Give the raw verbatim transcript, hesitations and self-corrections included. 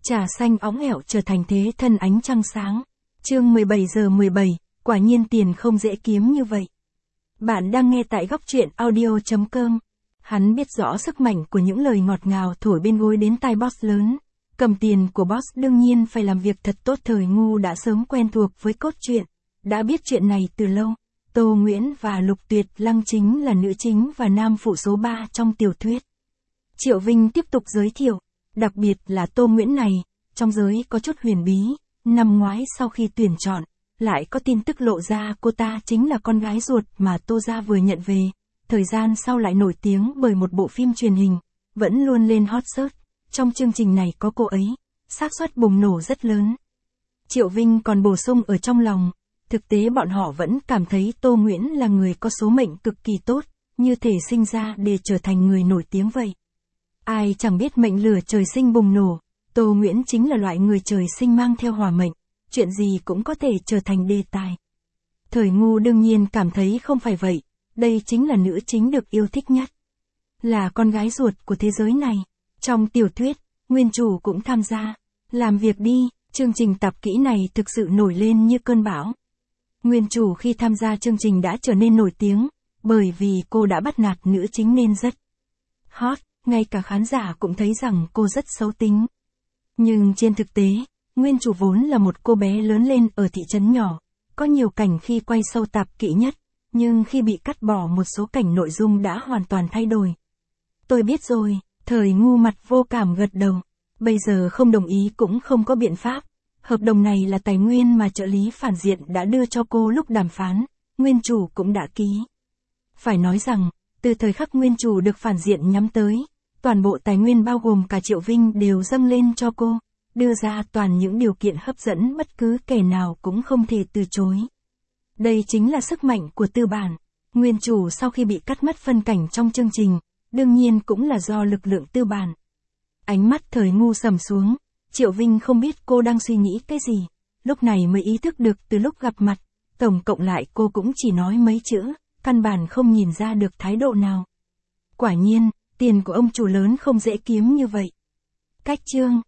Trà xanh óng ẻo trở thành thế thân ánh trăng sáng. Chương mười bảy giờ mười bảy, quả nhiên tiền không dễ kiếm như vậy. Bạn đang nghe tại góc truyện audio chấm com. Hắn biết rõ sức mạnh của những lời ngọt ngào thổi bên gối đến tai boss lớn. Cầm tiền của boss đương nhiên phải làm việc thật tốt. Thời ngu đã sớm quen thuộc với cốt truyện, đã biết chuyện này từ lâu. Tô Nguyễn và Lục Tuyệt Lăng chính là nữ chính và nam phụ số ba trong tiểu thuyết. Triệu Vinh tiếp tục giới thiệu, đặc biệt là Tô Nguyễn này, trong giới có chút huyền bí, năm ngoái sau khi tuyển chọn, lại có tin tức lộ ra cô ta chính là con gái ruột mà Tô gia vừa nhận về, thời gian sau lại nổi tiếng bởi một bộ phim truyền hình, vẫn luôn lên hot search, trong chương trình này có cô ấy, xác suất bùng nổ rất lớn. Triệu Vinh còn bổ sung ở trong lòng, thực tế bọn họ vẫn cảm thấy Tô Nguyễn là người có số mệnh cực kỳ tốt, như thể sinh ra để trở thành người nổi tiếng vậy. Ai chẳng biết mệnh lửa trời sinh bùng nổ, Tô Nguyễn chính là loại người trời sinh mang theo hỏa mệnh, chuyện gì cũng có thể trở thành đề tài. Thời ngu đương nhiên cảm thấy không phải vậy, đây chính là nữ chính được yêu thích nhất. Là con gái ruột của thế giới này, trong tiểu thuyết, nguyên chủ cũng tham gia. Làm việc đi, chương trình tạp kỹ này thực sự nổi lên như cơn bão. Nguyên chủ khi tham gia chương trình đã trở nên nổi tiếng, bởi vì cô đã bắt nạt nữ chính nên rất hot, ngay cả khán giả cũng thấy rằng cô rất xấu tính. Nhưng trên thực tế, nguyên chủ vốn là một cô bé lớn lên ở thị trấn nhỏ, có nhiều cảnh khi quay sâu tạp kỹ nhất, nhưng khi bị cắt bỏ một số cảnh nội dung đã hoàn toàn thay đổi. Tôi biết rồi, thời ngu mặt vô cảm gật đầu, bây giờ không đồng ý cũng không có biện pháp. Hợp đồng này là tài nguyên mà trợ lý phản diện đã đưa cho cô lúc đàm phán, nguyên chủ cũng đã ký. Phải nói rằng, từ thời khắc nguyên chủ được phản diện nhắm tới, toàn bộ tài nguyên bao gồm cả Triệu Vinh đều dâng lên cho cô, đưa ra toàn những điều kiện hấp dẫn bất cứ kẻ nào cũng không thể từ chối. Đây chính là sức mạnh của tư bản. Nguyên chủ sau khi bị cắt mất phân cảnh trong chương trình, đương nhiên cũng là do lực lượng tư bản. Ánh mắt thời ngu sầm xuống. Triệu Vinh không biết cô đang suy nghĩ cái gì, lúc này mới ý thức được từ lúc gặp mặt, tổng cộng lại cô cũng chỉ nói mấy chữ, căn bản không nhìn ra được thái độ nào. Quả nhiên, tiền của ông chủ lớn không dễ kiếm như vậy. Cách chương